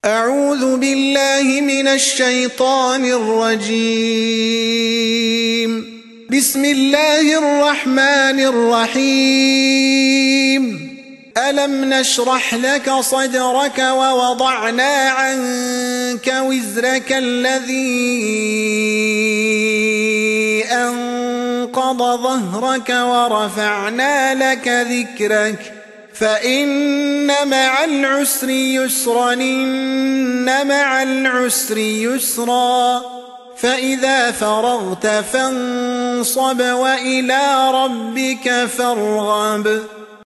أعوذ بالله من الشيطان الرجيم. بسم الله الرحمن الرحيم. ألم نشرح لك صدرك ووضعنا عنك وزرك الذي أنقض ظهرك ورفعنا لك ذكرك فإن مع العسر يسرا إن مع العسر يسرا فإذا فرغت فانصب وإلى ربك فارغب.